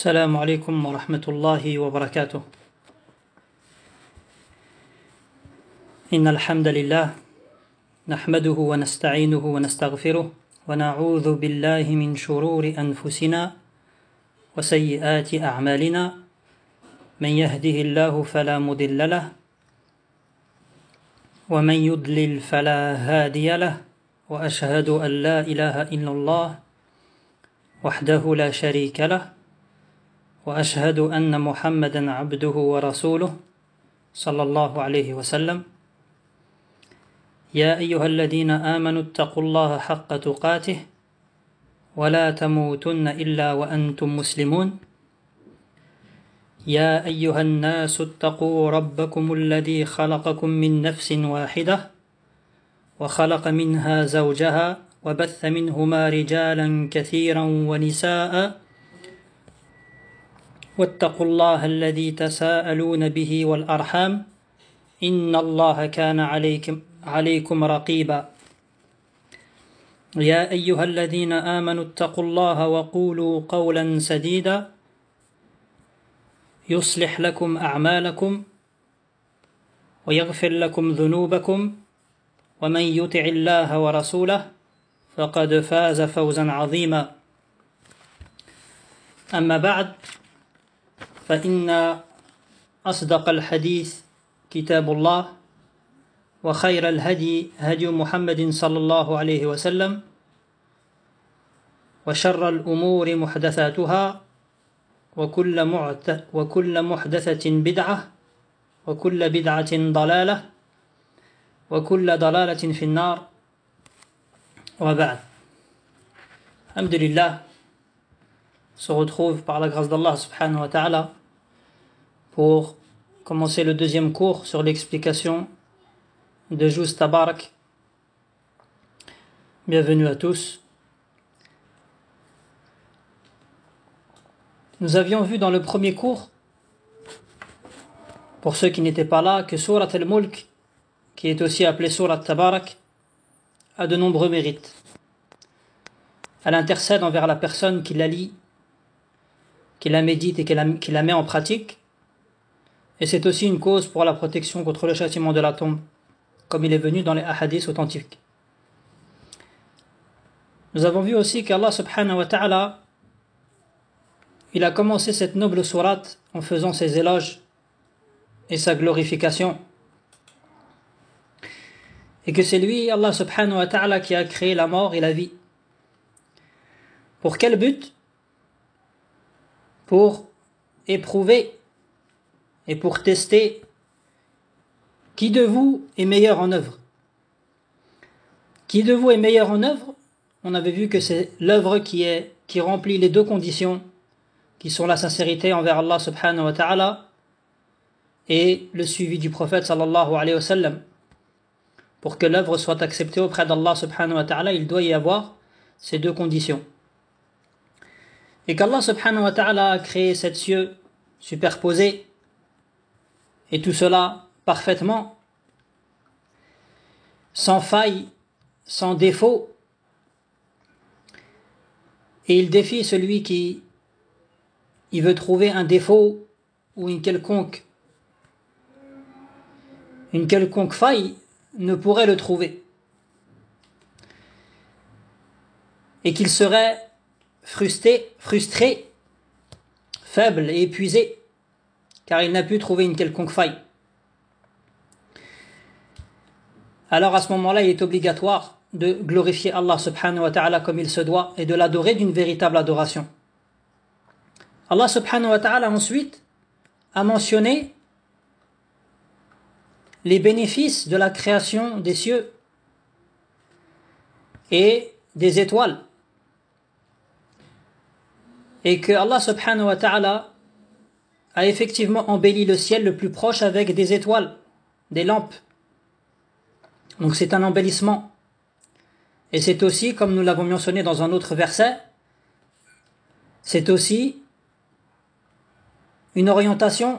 السلام عليكم ورحمة الله وبركاته. إن الحمد لله نحمده ونستعينه ونستغفره ونعوذ بالله من شرور أنفسنا وسيئات أعمالنا من يهده الله فلا مضل له ومن يضلل فلا هادي له وأشهد أن لا إله إلا الله وحده لا شريك له وأشهد أن محمدا عبده ورسوله صلى الله عليه وسلم. يا أيها الذين آمنوا اتقوا الله حق تقاته ولا تموتن إلا وأنتم مسلمون. يا أيها الناس اتقوا ربكم الذي خلقكم من نفس واحدة وخلق منها زوجها وبث منهما رجالا كثيرا ونساء واتقوا الله الذي تساءلون به والأرحام إن الله كان عليكم رقيبا. يا أيها الذين آمنوا اتقوا الله وقولوا قولا سديدا يصلح لكم أعمالكم ويغفر لكم ذنوبكم ومن يطع الله ورسوله فقد فاز فوزا عظيما. أما بعد فإن أصدق الحديث كتاب الله وخير الهدي هدي محمد صلى الله عليه وسلم وشر الأمور محدثاتها وكل محدثة بدعة وكل بدعة ضلالة وكل ضلالة في النار وبعد. Alhamdulillah, se retrouve par la grâce d'Allah subhanahu wa ta'ala pour commencer le deuxième cours sur l'explication de Juz Tabarak. Bienvenue à tous. Nous avions vu dans le premier cours, pour ceux qui n'étaient pas là, que Surat al-Mulk, qui est aussi appelée Surat Tabarak, a de nombreux mérites. Elle intercède envers la personne qui la lit, qui la médite et qui la met en pratique. Et c'est aussi une cause pour la protection contre le châtiment de la tombe, comme il est venu dans les hadiths authentiques. Nous avons vu aussi qu'Allah subhanahu wa ta'ala, il a commencé cette noble sourate en faisant ses éloges et sa glorification. Et que c'est lui, Allah subhanahu wa ta'ala, qui a créé la mort et la vie. Pour quel but? Pour éprouver et pour tester qui de vous est meilleur en œuvre. Qui de vous est meilleur en œuvre? On avait vu que c'est l'œuvre qui remplit les deux conditions, qui sont la sincérité envers Allah subhanahu wa ta'ala et le suivi du prophète sallallahu alayhi wa sallam. Pour que l'œuvre soit acceptée auprès d'Allah subhanahu wa ta'ala, il doit y avoir ces deux conditions. Et qu'Allah subhanahu wa ta'ala a créé sept cieux superposés, et tout cela parfaitement, sans faille, sans défaut. Et il défie celui qui veut trouver un défaut ou une quelconque faille ne pourrait le trouver. Et qu'il serait frustré, faible et épuisé, car il n'a pu trouver une quelconque faille. Alors à ce moment-là, il est obligatoire de glorifier Allah subhanahu wa ta'ala comme il se doit et de l'adorer d'une véritable adoration. Allah subhanahu wa ta'ala ensuite a mentionné les bénéfices de la création des cieux et des étoiles. Et que Allah subhanahu wa ta'ala a effectivement embelli le ciel le plus proche avec des étoiles, des lampes. Donc c'est un embellissement. Et c'est aussi, comme nous l'avons mentionné dans un autre verset, c'est aussi une orientation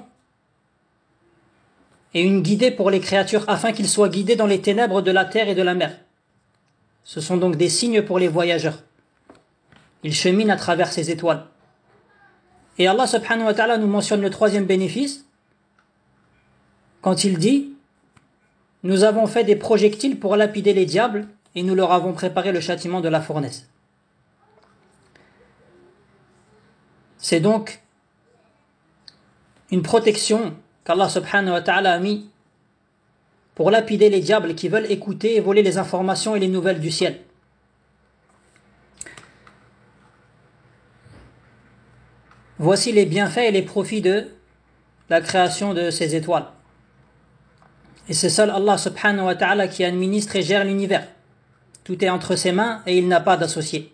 et une guidée pour les créatures afin qu'ils soient guidés dans les ténèbres de la terre et de la mer. Ce sont donc des signes pour les voyageurs. Ils cheminent à travers ces étoiles. Et Allah subhanahu wa ta'ala nous mentionne le troisième bénéfice quand il dit: nous avons fait des projectiles pour lapider les diables et nous leur avons préparé le châtiment de la fournaise. C'est donc une protection qu'Allah subhanahu wa ta'ala a mis pour lapider les diables qui veulent écouter et voler les informations et les nouvelles du ciel. Voici les bienfaits et les profits de la création de ces étoiles. Et c'est seul Allah subhanahu wa ta'ala qui administre et gère l'univers. Tout est entre ses mains et il n'a pas d'associé.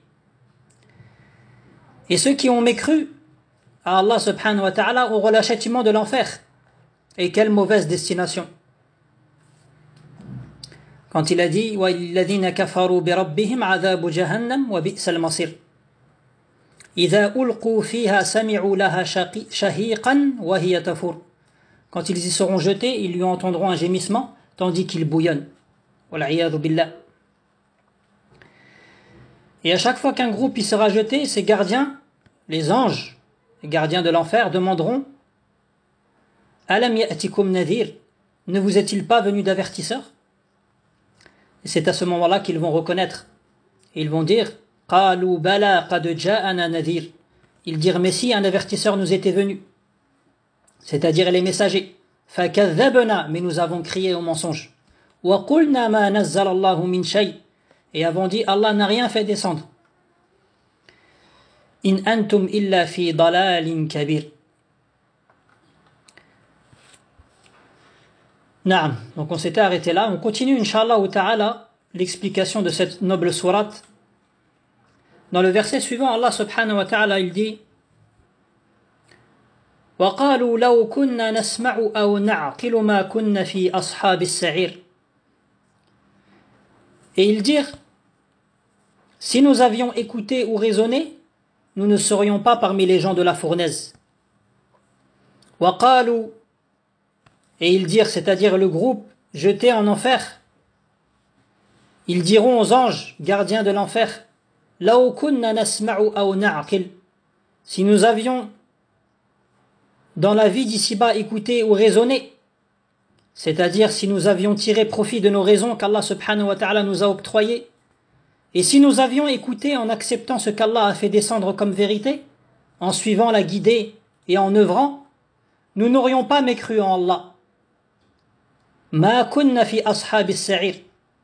Et ceux qui ont mécru à Allah subhanahu wa ta'ala auront le châtiment de l'enfer. Et quelle mauvaise destination. Quand il a dit: وَالَّذِينَ كَفَرُوا بِرَبِّهِمْ عَذَابُ جَهَنَّمْ وَبِئْسَ الْمَصِيرُ إِذَا أُلْقُوا فِيهَا سَمِعُوا لَهَا شَهِيقًا وَهِيَ تَفُورُ. Quand ils y seront jetés, ils lui entendront un gémissement, tandis qu'il bouillonne. Wal-'iyadhu billah. Et à chaque fois qu'un groupe y sera jeté, ses gardiens, les anges, les gardiens de l'enfer, demanderont: Alam ya'tikum nadhir, ne vous est-il pas venu d'avertisseur? Et c'est à ce moment-là qu'ils vont reconnaître. Et ils vont dire: Qalu bala qad ja'ana nadhir. Ils dirent: mais si, un avertisseur nous était venu. C'est-à-dire les messagers. Fakadhabna, mais nous avons crié au mensonge. Wa qulna ma nazzala Allahu min shay. Et avons dit: Allah n'a rien fait descendre. In antum illa fi dalalin kabir. Naam. Donc on s'était arrêté là. On continue, Inch'Allah ta'ala, l'explication de cette noble sourate. Dans le verset suivant, Allah subhanahu wa ta'ala, il dit: وَقَالُوا لَوْ كُنَّا نَسْمَعُ أَوْ نَعْقِلُ مَا كُنَّا فِي أَصْحَابِ السَّعِيرِ. Et ils dirent: si nous avions écouté ou raisonné, nous ne serions pas parmi les gens de la fournaise. وَقَالُوا, et ils dirent, c'est-à-dire le groupe jeté en enfer, ils diront aux anges, gardiens de l'enfer: لَوْ كُنَّا نَسْمَعُ أَوْ نَعْقِلُ. Si nous avions dans la vie d'ici-bas écouté ou raisonné, c'est-à-dire si nous avions tiré profit de nos raisons qu'Allah subhanahu wa ta'ala nous a octroyées, et si nous avions écouté en acceptant ce qu'Allah a fait descendre comme vérité, en suivant la guidée et en œuvrant, nous n'aurions pas mécru en Allah. Ma kunna fi ashabis sa'ir.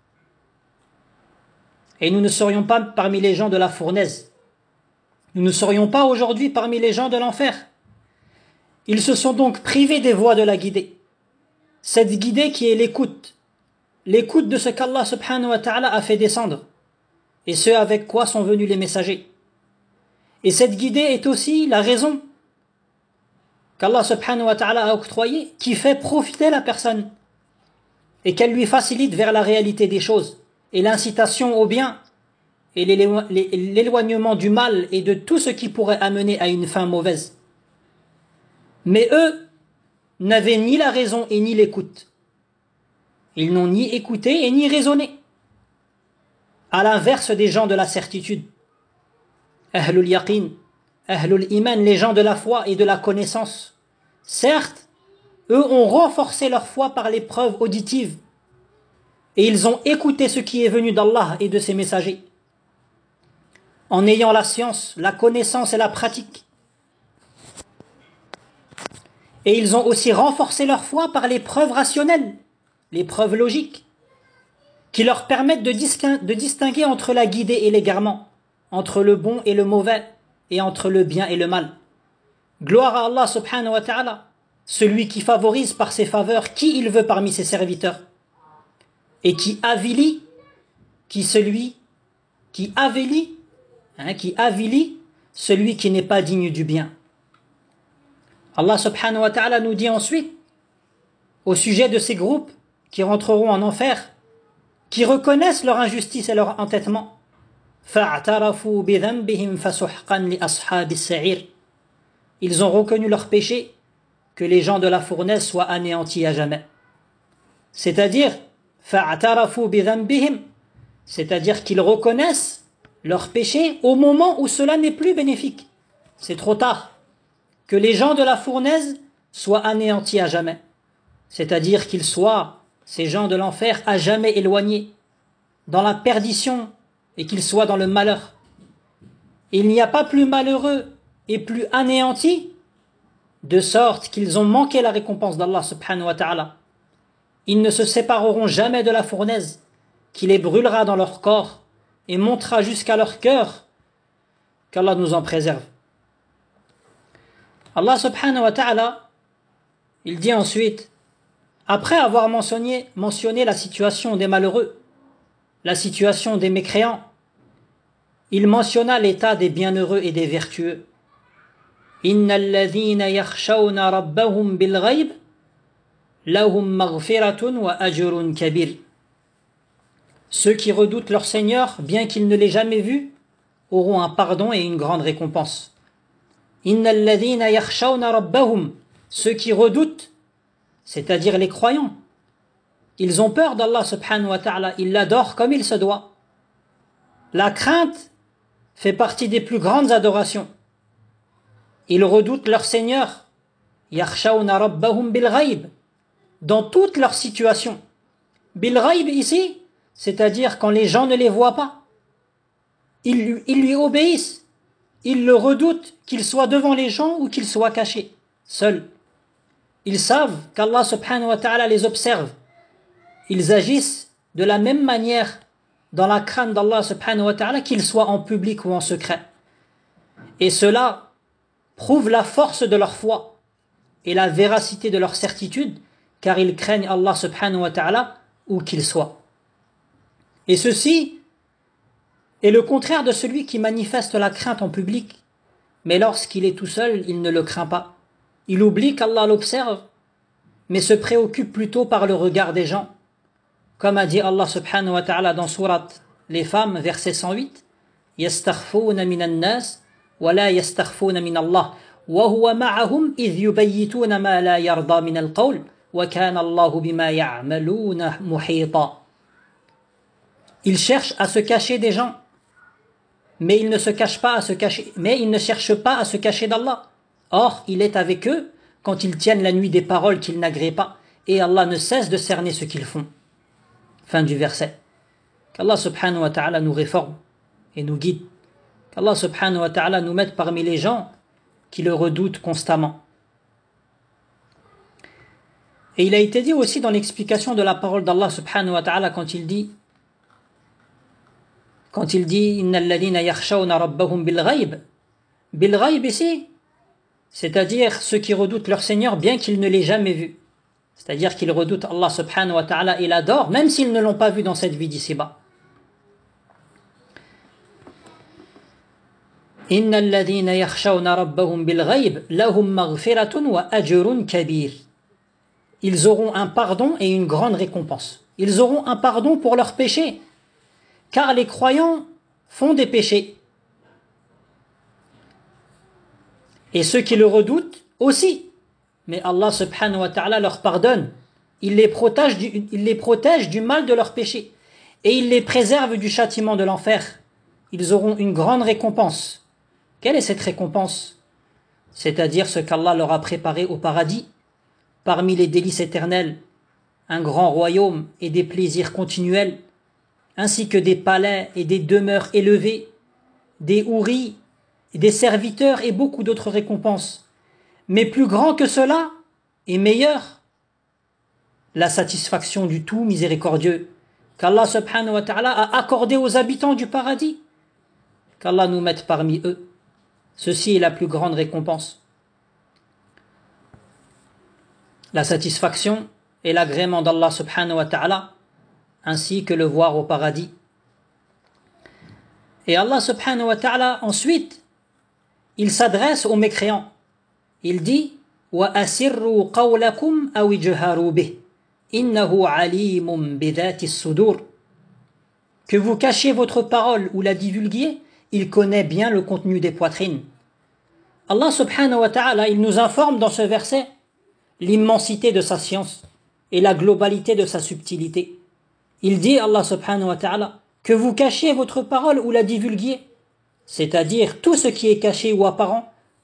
Et nous ne serions pas parmi les gens de la fournaise. Nous ne serions pas aujourd'hui parmi les gens de l'enfer. Ils se sont donc privés des voies de la guidée. Cette guidée qui est l'écoute de ce qu'Allah subhanahu wa ta'ala a fait descendre, et ce avec quoi sont venus les messagers. Et cette guidée est aussi la raison qu'Allah subhanahu wa ta'ala a octroyée, qui fait profiter la personne, et qu'elle lui facilite vers la réalité des choses, et l'incitation au bien, et l'éloignement du mal, et de tout ce qui pourrait amener à une fin mauvaise. Mais eux n'avaient ni la raison et ni l'écoute. Ils n'ont ni écouté et ni raisonné. À l'inverse des gens de la certitude. Ahlul yaqin, ahlul iman, les gens de la foi et de la connaissance. Certes, eux ont renforcé leur foi par les preuves auditives. Et ils ont écouté ce qui est venu d'Allah et de ses messagers. En ayant la science, la connaissance et la pratique. Et ils ont aussi renforcé leur foi par les preuves rationnelles, les preuves logiques, qui leur permettent de distinguer entre la guidée et l'égarement, entre le bon et le mauvais, et entre le bien et le mal. Gloire à Allah subhanahu wa ta'ala, celui qui favorise par ses faveurs qui il veut parmi ses serviteurs, et qui avilit celui qui n'est pas digne du bien. Allah subhanahu wa ta'ala nous dit ensuite, au sujet de ces groupes qui rentreront en enfer, qui reconnaissent leur injustice et leur entêtement. فَاعْتَرَفُوا بِذَنْبِهِمْ فَسُحْقًا لِأَصْحَابِ السَّعِيرِ. Ils ont reconnu leur péché, que les gens de la fournaise soient anéantis à jamais. C'est-à-dire, فَاعْتَرَفُوا بِذَنْبِهِمْ, c'est-à-dire qu'ils reconnaissent leur péché au moment où cela n'est plus bénéfique. C'est trop tard. que les gens de la fournaise soient anéantis à jamais. C'est-à-dire qu'ils soient, ces gens de l'enfer, à jamais éloignés, dans la perdition, et qu'ils soient dans le malheur. Il n'y a pas plus malheureux et plus anéanti, de sorte qu'ils ont manqué la récompense d'Allah subhanahu wa ta'ala. Ils ne se sépareront jamais de la fournaise, qui les brûlera dans leur corps et montera jusqu'à leur cœur, qu'Allah nous en préserve. Allah subhanahu wa ta'ala, il dit ensuite, après avoir mentionné la situation des malheureux, la situation des mécréants, il mentionna l'état des bienheureux et des vertueux. Innal ladhina yakhshawna rabbahum bil ghayb lahum maghfiratun wa ajrun kabir. Ceux qui redoutent leur Seigneur, bien qu'ils ne l'aient jamais vu, auront un pardon et une grande récompense. Innal ladhina yakhshawna rabbahum, ceux qui redoutent, c'est-à-dire les croyants, ils ont peur d'Allah subhanahu wa ta'ala, ils l'adorent comme il se doit. La crainte fait partie des plus grandes adorations. Ils redoutent leur Seigneur, yakhshawna rabbahum bil ghayb, dans toutes leurs situations. Bil ghayb ici, c'est-à-dire quand les gens ne les voient pas. Ils lui obéissent, ils le redoutent, qu'il soit devant les gens ou qu'il soit caché, seul. Ils savent qu'Allah subhanahu wa ta'ala les observe. Ils agissent de la même manière dans la crainte d'Allah subhanahu wa ta'ala, qu'ils soient en public ou en secret. Et cela prouve la force de leur foi et la véracité de leur certitude, car ils craignent Allah subhanahu wa ta'ala où qu'ils soient. Et ceci est le contraire de celui qui manifeste la crainte en public, mais lorsqu'il est tout seul, il ne le craint pas. Il oublie qu'Allah l'observe, mais se préoccupe plutôt par le regard des gens. Comme a dit Allah subhanahu wa ta'ala dans sourate Les Femmes, verset 108, يَسْتَخْفُونَ مِنَ النَّاسِ وَلَا يَسْتَخْفُونَ مِنَ اللَّهِ وَهُوَ مَعَهُمْ إِذْ يُبَيِّتُونَ مَا لَا يَرْضَى مِنَ الْقَوْلِ وَكَانَ اللَّهُ بِمَا يَعْمَلُونَ مُحِيطًا. Ils cherchent à se cacher des gens, mais ils ne cherchent pas à se cacher d'Allah. Or, il est avec eux quand ils tiennent la nuit des paroles qu'ils n'agréent pas, et Allah ne cesse de cerner ce qu'ils font. Fin du verset. Qu'Allah subhanahu wa ta'ala nous réforme et nous guide. Qu'Allah subhanahu wa ta'ala nous mette parmi les gens qui le redoutent constamment. Et il a été dit aussi dans l'explication de la parole d'Allah subhanahu wa ta'ala quand il dit Innal ladhina yakhshawna rabbahum bil ghayb. Bil ghayb ici, c'est-à-dire ceux qui redoutent leur Seigneur bien qu'ils ne l'aient jamais vu. C'est-à-dire qu'ils redoutent Allah subhanahu wa ta'ala et l'adorent, même s'ils ne l'ont pas vu dans cette vie d'ici-bas. Innal ladhina yakhshawna rabbahum bil ghayb lahum maghfiratun wa ajrun kabir. Ils auront un pardon et une grande récompense. Ils auront un pardon pour leurs péchés, car les croyants font des péchés. Et ceux qui le redoutent aussi. Mais Allah subhanahu wa ta'ala leur pardonne. Il les protège du mal de leurs péchés. Et il les préserve du châtiment de l'enfer. Ils auront une grande récompense. Quelle est cette récompense? C'est-à-dire ce qu'Allah leur a préparé au paradis, parmi les délices éternelles, un grand royaume et des plaisirs continuels, ainsi que des palais et des demeures élevées, des houris, des serviteurs et beaucoup d'autres récompenses. Mais plus grand que cela et meilleur, la satisfaction du tout miséricordieux qu'Allah subhanahu wa ta'ala a accordé aux habitants du paradis. Qu'Allah nous mette parmi eux. Ceci est la plus grande récompense. La satisfaction et l'agrément d'Allah subhanahu wa ta'ala, ainsi que le voir au paradis. Et Allah subhanahu wa ta'ala, ensuite, il s'adresse aux mécréants. Il dit وَأَسِرُّوا قَوْلَكُمْ أَوْ اجْهَرُوا بِهِ إِنَّهُ عَلِيمٌ بِذَاتِ الصُّدُورِ. Que vous cachiez votre parole ou la divulguiez, il connaît bien le contenu des poitrines. Allah subhanahu wa ta'ala, il nous informe dans ce verset l'immensité de sa science et la globalité de sa subtilité. Il dit, Allah subhanahu wa ta'ala, que vous cachiez votre parole ou la divulguiez, c'est-à-dire tout ce qui est caché ou apparent,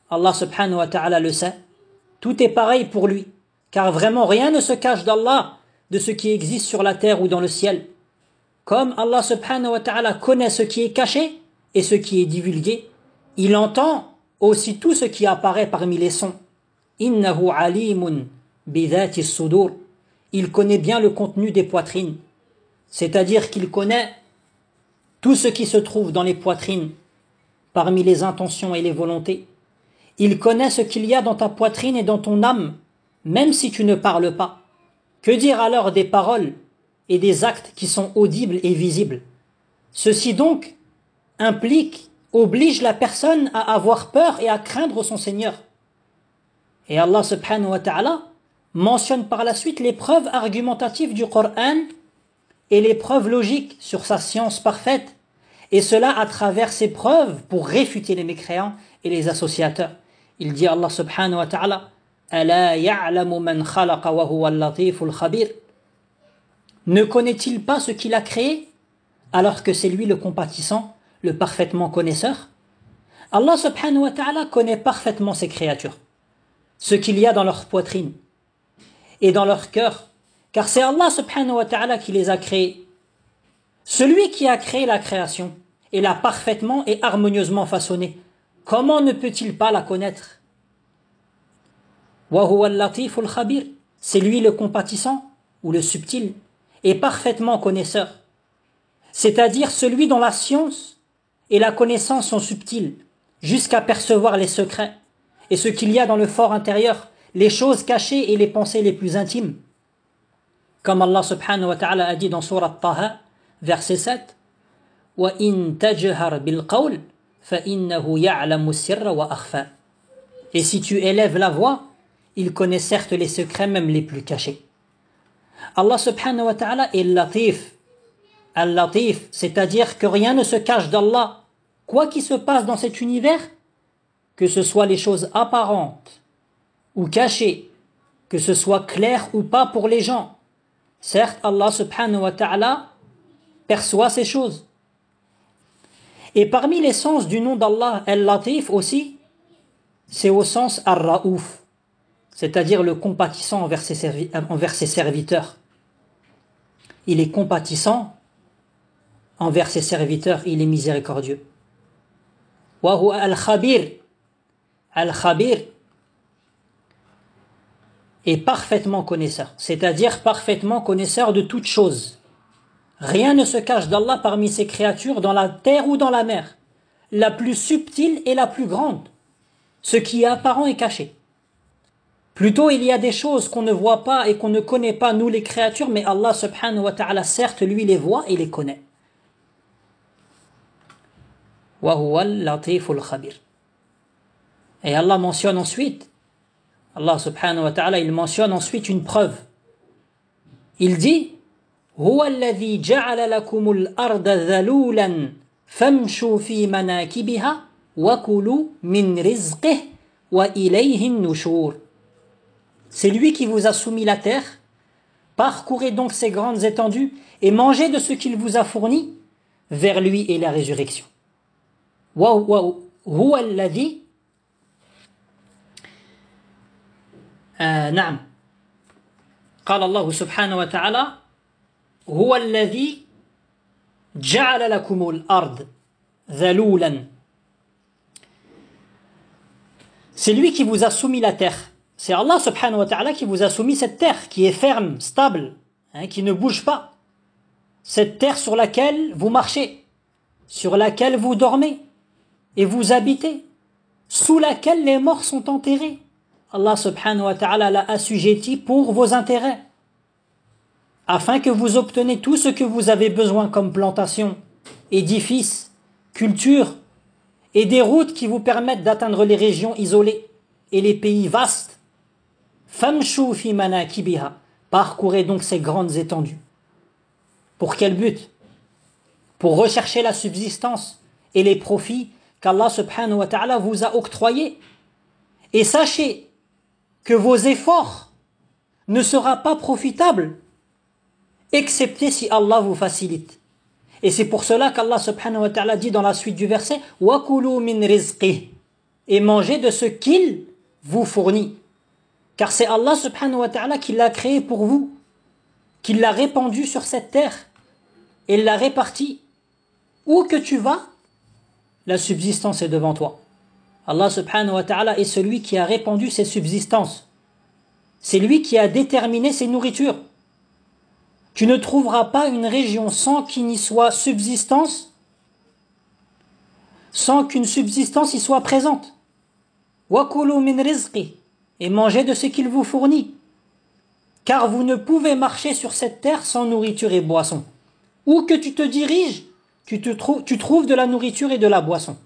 Allah subhanahu wa ta'ala le sait. Tout est pareil pour lui. Car vraiment rien ne se cache d'Allah de ce qui existe sur la terre ou dans le ciel. Comme Allah subhanahu wa ta'ala connaît ce qui est caché et ce qui est divulgué, il entend aussi tout ce qui apparaît parmi les sons. Innahu alimun bidhati sudur. Il connaît bien le contenu des poitrines. C'est-à-dire qu'il connaît tout ce qui se trouve dans les poitrines, parmi les intentions et les volontés. Il connaît ce qu'il y a dans ta poitrine et dans ton âme, même si tu ne parles pas. Que dire alors des paroles et des actes qui sont audibles et visibles? Ceci donc oblige la personne à avoir peur et à craindre son Seigneur. Et Allah subhanahu wa ta'ala mentionne par la suite les preuves argumentatives du Coran et les preuves logiques sur sa science parfaite, et cela à travers ces preuves pour réfuter les mécréants et les associateurs. Il dit Allah subhanahu wa ta'ala: Ala ya'lamu man khalaqa wa huwa al-latiful khabir. Ne connaît-il pas ce qu'il a créé alors que c'est lui le compatissant, le parfaitement connaisseur? Allah subhanahu wa ta'ala connaît parfaitement ses créatures, ce qu'il y a dans leur poitrine et dans leur cœur, car c'est Allah subhanahu wa ta'ala qui les a créés. Celui qui a créé la création et l'a parfaitement et harmonieusement façonnée, comment ne peut-il pas la connaître? Wa huwa al-latiful khabir. C'est lui le compatissant ou le subtil et parfaitement connaisseur, c'est-à-dire celui dont la science et la connaissance sont subtiles jusqu'à percevoir les secrets et ce qu'il y a dans le fort intérieur, les choses cachées et les pensées les plus intimes. Comme Allah subhanahu wa ta'ala a dit dans Sourate Taha, verset 7, Wa in tajhar bil qawl fa innahu ya'lamu sirra wa akhfa. Et si tu élèves la voix, il connaît certes les secrets même les plus cachés. Allah subhanahu wa ta'ala est latif. Al-latif, c'est-à-dire que rien ne se cache d'Allah. Quoi qu'il se passe dans cet univers, que ce soit les choses apparentes ou cachées, que ce soit clair ou pas pour les gens, certes Allah subhanahu wa ta'ala perçoit ces choses. Et parmi les sens du nom d'Allah, Al-Latif aussi, c'est au sens Ar-Raouf, c'est-à-dire le compatissant envers ses serviteurs. Il est compatissant envers ses serviteurs, il est miséricordieux. Wa huwa al-Khabir. Al-Khabir est parfaitement connaisseur, c'est-à-dire parfaitement connaisseur de toutes choses. Rien ne se cache d'Allah parmi ses créatures dans la terre ou dans la mer, la plus subtile et la plus grande. Ce qui est apparent est caché. Plutôt, il y a des choses qu'on ne voit pas et qu'on ne connaît pas, nous les créatures, mais Allah subhanahu wa ta'ala, certes, lui les voit et les connaît. Wa huwa al-latiful khabir. Et Allah mentionne ensuite, Allah subhanahu wa ta'ala, il mentionne ensuite une preuve. Il dit, Huwa alladhi ja'ala lakumul arda dhalulan famshu fi manakibiha wa kulu min rizqih wa ilayhi an-nushur. C'est lui qui vous a soumis la terre. Parcourez donc ces grandes étendues et mangez de ce qu'il vous a fourni. Vers lui est la résurrection. Huwa alladhi نعم قال الله سبحانه وتعالى هو الذي جعل لكم الأرض ذلولا. C'est lui qui vous a soumis la terre. C'est Allah subhanahu wa ta'ala qui vous a soumis cette terre qui est ferme, stable, qui ne bouge pas. Cette terre sur laquelle vous marchez, sur laquelle vous dormez et vous habitez, sous laquelle les morts sont enterrés. Allah subhanahu wa ta'ala l'a assujetti pour vos intérêts, afin que vous obteniez tout ce que vous avez besoin comme plantation, édifices, culture, et des routes qui vous permettent d'atteindre les régions isolées et les pays vastes. Famshu fi manakibiha. Parcourez donc ces grandes étendues. Pour quel but? Pour rechercher la subsistance et les profits qu'Allah subhanahu wa ta'ala vous a octroyés. Et sachez que vos efforts ne seront pas profitables, excepté si Allah vous facilite. Et c'est pour cela qu'Allah subhanahu wa ta'ala dit dans la suite du verset « Wa kulu min rizqih » et mangez de ce qu'il vous fournit. Car c'est Allah subhanahu wa ta'ala qui l'a créé pour vous, qui l'a répandu sur cette terre et l'a réparti. Où que tu vas, la subsistance est devant toi. Allah subhanahu wa ta'ala est celui qui a répandu ses subsistances. C'est lui qui a déterminé ses nourritures. Tu ne trouveras pas une région sans qu'il n'y soit subsistance, sans qu'une subsistance y soit présente. وَكُلُوا مِنْ رِزْقِهِ et mangez de ce qu'il vous fournit. Car vous ne pouvez marcher sur cette terre sans nourriture et boisson. Où que tu te diriges, tu trouves de la nourriture et de la boisson.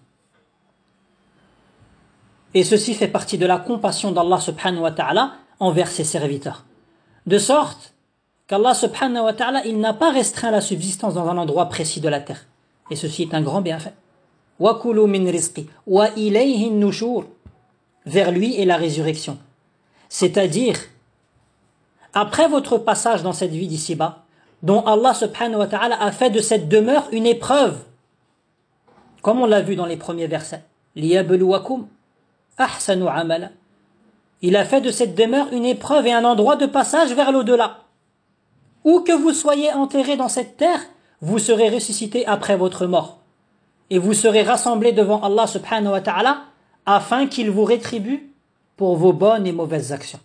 Et ceci fait partie de la compassion d'Allah subhanahu wa ta'ala envers ses serviteurs. De sorte qu'Allah subhanahu wa ta'ala, il n'a pas restreint la subsistance dans un endroit précis de la terre. Et ceci est un grand bienfait. وَكُلُوا مِنْ رِزْقِهِ وَإِلَيْهِ النُّشُورِ vers lui est la résurrection. C'est-à-dire, après votre passage dans cette vie d'ici-bas, dont Allah subhanahu wa ta'ala a fait de cette demeure une épreuve, comme on l'a vu dans les premiers versets. لِيَبْلُوَكُمْ أَحْسَنُ عَمَلًا il a fait de cette demeure une épreuve et un endroit de passage vers l'au-delà. Où que vous soyez enterrés dans cette terre, vous serez ressuscités après votre mort. Et vous serez rassemblés devant Allah subhanahu wa ta'ala afin qu'il vous rétribue pour vos bonnes et mauvaises actions.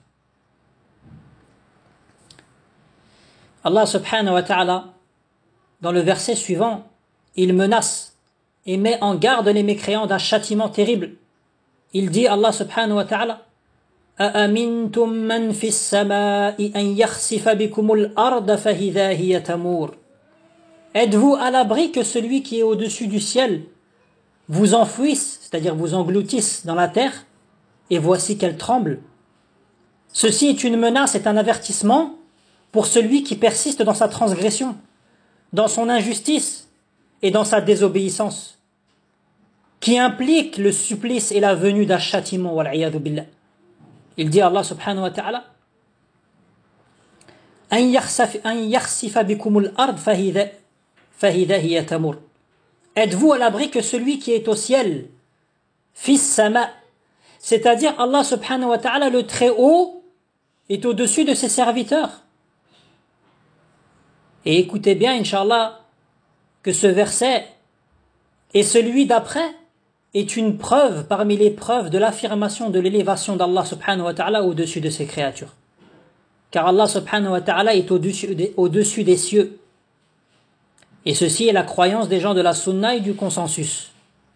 Allah subhanahu wa ta'ala, dans le verset suivant, il menace et met en garde les mécréants d'un châtiment terrible. Il dit, Allah subhanahu wa ta'ala, أَأَمِنْتُمْ مَنْ فِي السَّمَاءِ أَنْ يَخْسِفَ بِكُمُ الْأَرْضَ فَإِذَا هِيَ تَمُورُ êtes-vous à l'abri que celui qui est au-dessus du ciel vous enfouisse, c'est-à-dire vous engloutisse dans la terre, et voici qu'elle tremble. Ceci est une menace, est un avertissement pour celui qui persiste dans sa transgression, dans son injustice et dans sa désobéissance, qui implique le supplice et la venue d'un châtiment. Il dit à Allah subhanahu wa ta'ala, أَنْ يَخْسِفَ بِكُمُ الْأَرْضِ فَإِذَا هِيَ تَمُورُ êtes-vous à l'abri que celui qui est au ciel, fils sama, c'est-à-dire Allah subhanahu wa ta'ala, le très haut, est au-dessus de ses serviteurs. Et écoutez bien, Inch'Allah, que ce verset et celui d'après est une preuve parmi les preuves de l'affirmation de l'élévation d'Allah subhanahu wa ta'ala au-dessus de ses créatures. Car Allah subhanahu wa ta'ala est au-dessus des cieux. Et ceci est la croyance des gens de la sunna et du consensus.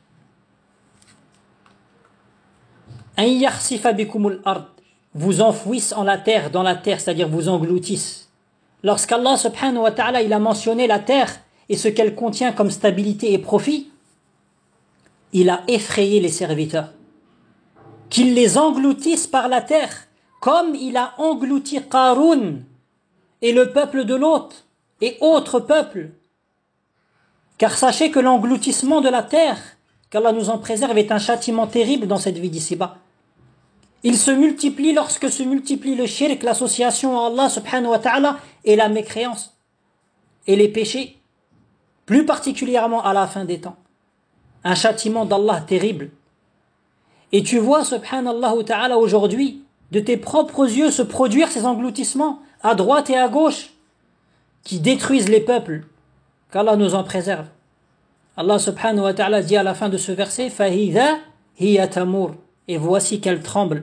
Vous enfouissent en la terre, dans la terre, c'est-à-dire vous engloutissent. Lorsqu'Allah subhanahu wa ta'ala il a mentionné la terre et ce qu'elle contient comme stabilité et profit, il a effrayé les serviteurs. Qu'ils les engloutissent par la terre, comme il a englouti Qarun et le peuple de Lot et autres peuples. Car sachez que l'engloutissement de la terre, qu'Allah nous en préserve, est un châtiment terrible dans cette vie d'ici-bas. Il se multiplie lorsque se multiplie le shirk, l'association à Allah subhanahu wa ta'ala, et la mécréance, et les péchés, plus particulièrement à la fin des temps. Un châtiment d'Allah terrible. Et tu vois, subhanallah wa ta'ala, aujourd'hui, de tes propres yeux se produire ces engloutissements, à droite et à gauche, qui détruisent les peuples. Qu'Allah nous en préserve. Allah subhanahu wa ta'ala dit à la fin de ce verset, فَإِذَا هِيَ تَمُورُ et voici qu'elle tremble.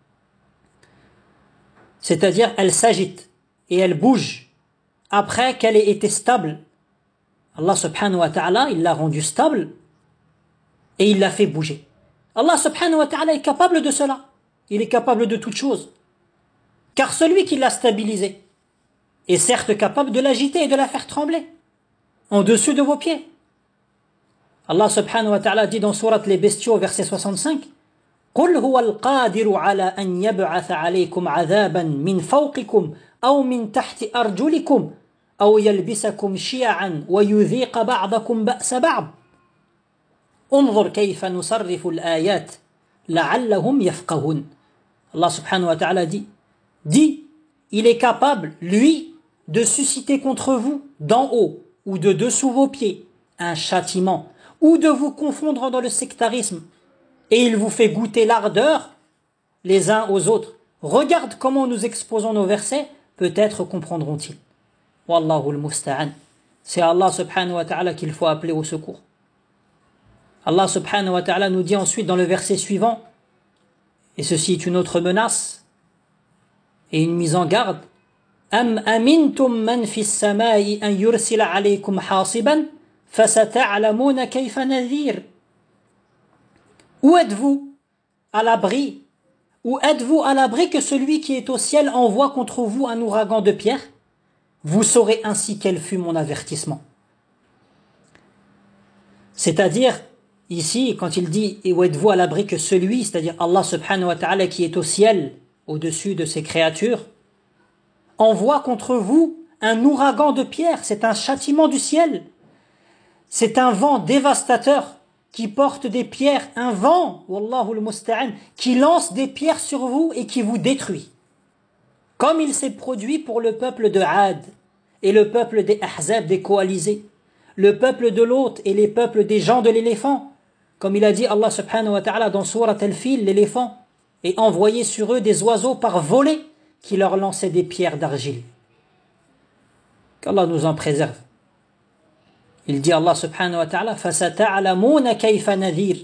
C'est-à-dire, elle s'agite et elle bouge après qu'elle ait été stable. Allah subhanahu wa ta'ala, il l'a rendue stable et il l'a fait bouger. Allah subhanahu wa ta'ala est capable de cela. Il est capable de toute chose. Car celui qui l'a stabilisée est certes capable de l'agiter et de la faire trembler en dessus de vos pieds. Allah subhanahu wa ta'ala dit dans sourate Les Bestiaux, verset 65, قُلْ هُوَ الْقَادِرُ عَلَىٰ أَنْ يَبْعَثَ عَلَيْكُمْ عَذَابًا مِنْ فَوْقِكُمْ أَوْ مِنْ تَحْتِ أَرْجُلِكُمْ أَوْ يَلْبِسَكُمْ شِيَعًا وَيُذِيقَ بَعْضَكُمْ بَأْسَ بَعْضٍ انظُرْ كَيْفَ نُصَرِّفُ الْآيَاتِ لَعَلَّهُمْ يَفْقَهُونَ. Allah subhanahu wa ta'ala dit, il est capable, lui, de susciter contre vous, d'en haut ou de dessous vos pieds, un châtiment, ou de vous confondre dans le sectarisme, et il vous fait goûter l'ardeur les uns aux autres. Regarde comment nous exposons nos versets, peut-être comprendront-ils. Wallahu al-musta'an. C'est Allah subhanahu wa ta'ala qu'il faut appeler au secours. Allah subhanahu wa ta'ala nous dit ensuite dans le verset suivant, et ceci est une autre menace et une mise en garde, Am amintum man fis samai an yursila alaykum hasiban fasata'lamuna kayfa nadhir. Où êtes-vous à l'abri? Où êtes-vous à l'abri que celui qui est au ciel envoie contre vous un ouragan de pierre? Vous saurez ainsi quel fut mon avertissement. C'est-à-dire, ici, quand il dit « Et où êtes-vous à l'abri que celui », c'est-à-dire Allah subhanahu wa ta'ala qui est au ciel, au-dessus de ses créatures, envoie contre vous un ouragan de pierre, c'est un châtiment du ciel. C'est un vent dévastateur qui porte des pierres, un vent, wallahu al-musta'an, qui lance des pierres sur vous et qui vous détruit. Comme il s'est produit pour le peuple de Had et le peuple des Ahzab, des coalisés, le peuple de Lot et les peuples des gens de l'éléphant, comme il a dit Allah subhanahu wa ta'ala dans Surat Al-Fil, l'éléphant, et envoyé sur eux des oiseaux par volée qui leur lançaient des pierres d'argile. Qu'Allah nous en préserve. Il dit Allah subhanahu wa ta'ala فَسَتَعْلَمُونَ كَيْفَ نَذِيرٌ.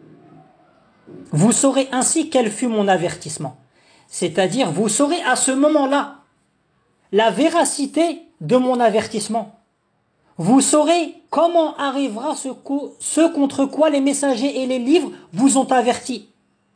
Vous saurez ainsi quel fut mon avertissement. C'est-à-dire, vous saurez à ce moment-là la véracité de mon avertissement. Vous saurez comment arrivera ce contre quoi les messagers et les livres vous ont averti.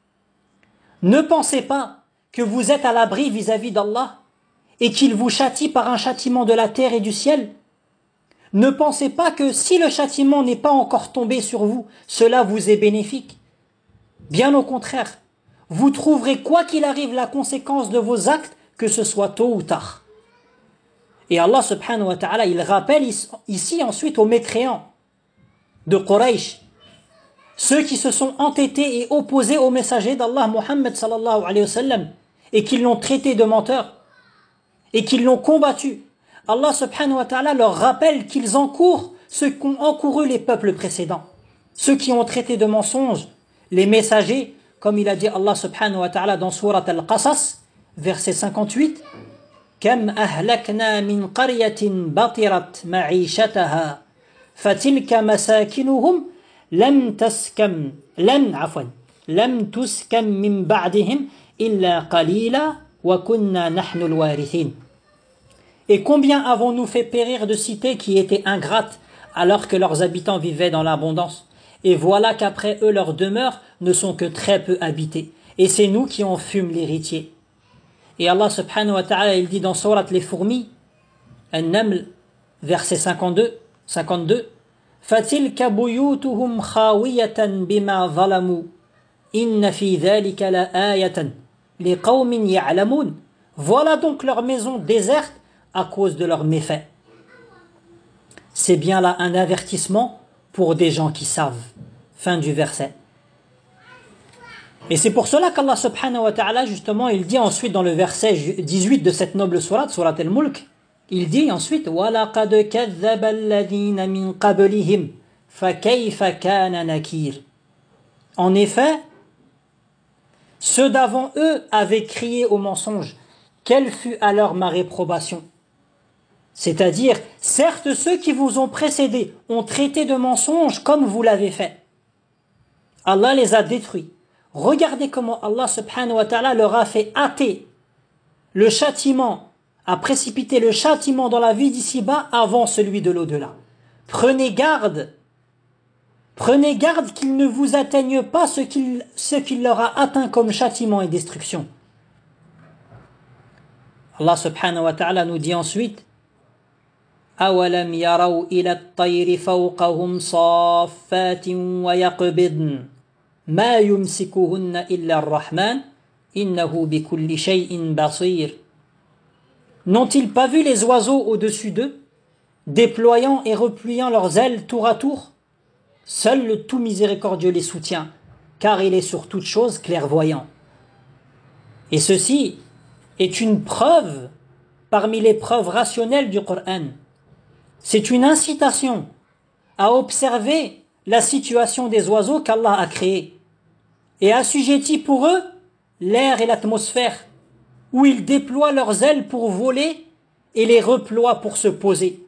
Ne pensez pas que vous êtes à l'abri vis-à-vis d'Allah et qu'il vous châtie par un châtiment de la terre et du ciel. Ne pensez pas que si le châtiment n'est pas encore tombé sur vous, cela vous est bénéfique. Bien au contraire, vous trouverez quoi qu'il arrive la conséquence de vos actes, que ce soit tôt ou tard. Et Allah subhanahu wa ta'ala, il rappelle ici ensuite aux mécréants de Quraysh, ceux qui se sont entêtés et opposés au messager d'Allah Muhammad sallallahu alayhi wa sallam, et qui l'ont traité de menteur, et qui l'ont combattu. Allah subhanahu wa ta'ala leur rappelle qu'ils encourent ce qu'ont encouru les peuples précédents, ceux qui ont traité de mensonges les messagers, comme il a dit Allah subhanahu wa ta'ala dans Surat Al-Qasas, verset 58, كم أهلكنا من قرية بطرت معيشتها فتلك مساكنهم لم تسكن من بعدهم إلا قليلا وكنا نحن الوارثين. Et combien avons-nous fait périr de cités qui étaient ingrates alors que leurs habitants vivaient dans l'abondance? Et voilà qu'après eux leurs demeures ne sont que très peu habitées. Et c'est nous qui en fûmes l'héritier. Et Allah subhanahu wa ta'ala, il dit dans Surat les fourmis, An-Naml, verset 52, فَتِلْكَ بُيُوتُهُمْ خَاوِيَةً بِمَا ظَلَمُوا إِنَّ فِي ذَلِكَ لَآيَةً لِقَوْمٍ يَعْلَمُونَ. Voilà donc leur maison déserte à cause de leurs méfaits. C'est bien là un avertissement pour des gens qui savent. Fin du verset. Et c'est pour cela qu'Allah subhanahu wa ta'ala, justement, il dit ensuite dans le verset 18 de cette noble sourate, Surat Al-Mulk, il dit ensuite وَلَقَدْ كَذَّبَ الَّذِينَ مِنْ قَبْلِهِمْ فَكَيْفَ كَانَ نَكِيرٌ. En effet, ceux d'avant eux avaient crié au mensonge. Quelle fut alors ma réprobation? C'est-à-dire, certes, ceux qui vous ont précédés ont traité de mensonges comme vous l'avez fait. Allah les a détruits. Regardez comment Allah subhanahu wa ta'ala leur a fait hâter le châtiment, a précipité le châtiment dans la vie d'ici-bas avant celui de l'au-delà. Prenez garde qu'il ne vous atteigne pas ce qu'il leur a atteint comme châtiment et destruction. Allah subhanahu wa ta'ala nous dit ensuite أَوَلَمْ يَرَوْا إِلَى الطَّيْرِ فَوْقَهُمْ صَافَّاتٍ وَيَقْبِضْنَ مَا يُمْسِكُهُنَّ إِلَّا الرَّحْمَنُ إِنَّهُ بِكُلِّ شَيْءٍ بَصِيرٌ. N'ont-ils pas vu les oiseaux au-dessus d'eux, déployant et repliant leurs ailes tour à tour? Seul le tout miséricordieux les soutient, car il est sur toute chose clairvoyant. Et ceci est une preuve parmi les preuves rationnelles du Coran. C'est une incitation à observer la situation des oiseaux qu'Allah a créés. et assujettis pour eux l'air et l'atmosphère, où ils déploient leurs ailes pour voler et les reploient pour se poser.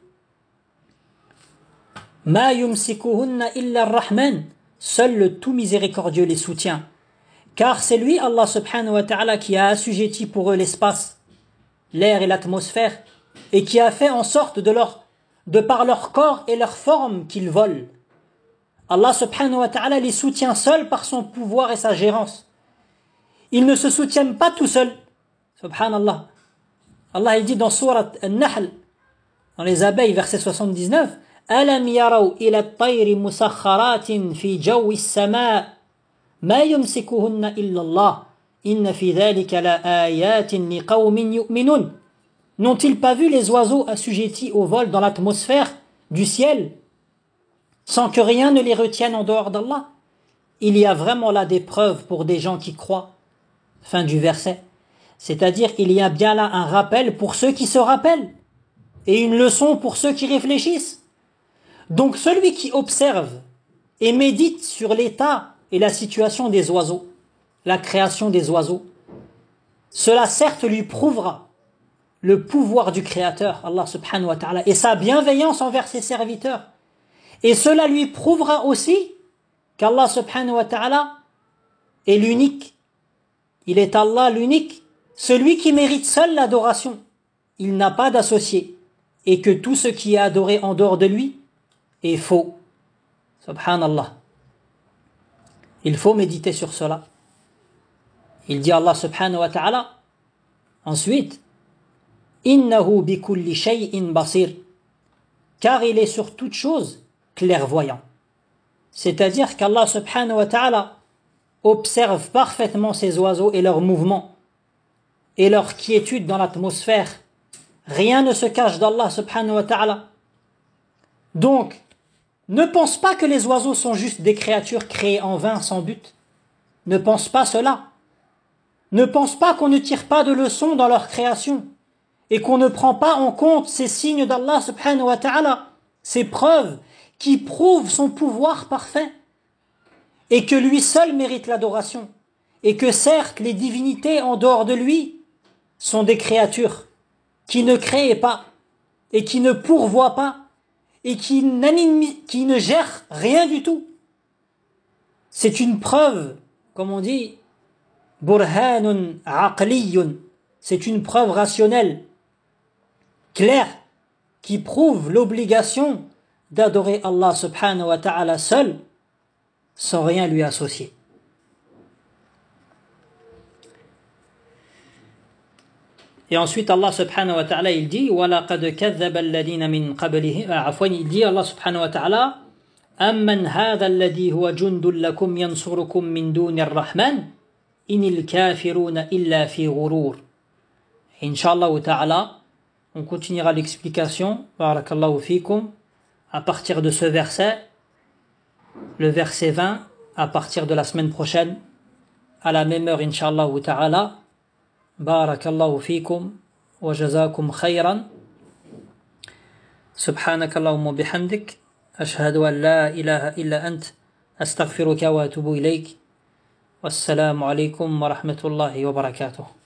Ma yumsikuhunna illa ar-Rahman, seul le tout miséricordieux les soutient. Car c'est lui, Allah subhanahu wa ta'ala, qui a assujetti pour eux l'espace, l'air et l'atmosphère, et qui a fait en sorte de par leur corps et leur forme qu'ils volent. Allah subhanahu wa ta'ala les soutient seuls par son pouvoir et sa gérance. Ils ne se soutiennent pas tout seuls. Subhanallah. Allah il dit dans sourate An-Nahl, dans les abeilles, verset 79, Alam yaraw ila at-tayri musakharatin fi jawi as-sama' ma yumsikuhunna illa Allah inna fi dhalika la ayatin liqawmin yu'minun. N'ont-ils pas vu les oiseaux assujettis au vol dans l'atmosphère du ciel sans que rien ne les retienne en dehors d'Allah? Il y a vraiment là des preuves pour des gens qui croient. Fin du verset. C'est-à-dire qu'il y a bien là un rappel pour ceux qui se rappellent et une leçon pour ceux qui réfléchissent. Donc celui qui observe et médite sur l'état et la situation des oiseaux, la création des oiseaux, cela certes lui prouvera le pouvoir du Créateur, Allah subhanahu wa ta'ala, et sa bienveillance envers ses serviteurs. Et cela lui prouvera aussi qu'Allah subhanahu wa ta'ala est l'unique. Il est Allah l'unique, celui qui mérite seul l'adoration. Il n'a pas d'associé. Et que tout ce qui est adoré en dehors de lui est faux. Subhanallah. Il faut méditer sur cela. Il dit Allah subhanahu wa ta'ala ensuite, Innahu bi kulli shay'in basir, car il est sur toute chose clairvoyant. C'est-à-dire qu'Allah subhanahu wa ta'ala observe parfaitement ces oiseaux et leurs mouvements et leur quiétude dans l'atmosphère. Rien ne se cache d'Allah subhanahu wa ta'ala. Donc, ne pense pas que les oiseaux sont juste des créatures créées en vain sans but. Ne pense pas cela. Ne pense pas qu'on ne tire pas de leçons dans leur création et qu'on ne prend pas en compte ces signes d'Allah subhanahu wa ta'ala, ces preuves qui prouvent son pouvoir parfait et que lui seul mérite l'adoration et que certes les divinités en dehors de lui sont des créatures qui ne créent pas et qui ne pourvoient pas et qui ne gèrent rien du tout. C'est une preuve, comme on dit, burhanun aqliyun, c'est une preuve rationnelle, claire, qui prouve l'obligation d'adorer Allah subhanahu wa ta'ala seul, sans rien lui associer. Et ensuite Allah subhanahu wa ta'ala il dit وَلَقَدْ كَذَّبَ الَّذِينَ مِنْ قَبْلِهِ il dit Allah subhanahu wa ta'ala أَمَّنْ هَذَا الَّذِي هُوَ جُنْدٌ لَكُمْ يَنْصُرُكُمْ مِنْ دُونِ الرَّحْمَنِ إِنِ الْكَافِرُونَ إِلَّا فِي غُرُورٍ. Inch'Allah ta'ala, on continuera l'explication, barakallahu fikum, à partir de ce verset, le verset 20, à partir de la semaine prochaine, à la même heure, Inch'Allah ta'ala. Barakallahu fikum wa jazakum khayran. Subhanakallahumma bihamdik. Ashhadu an la ilaha illa ant. Astaghfiruka wa atubu ilayk. Wassalamu alaykum wa rahmatullahi wa barakatuh.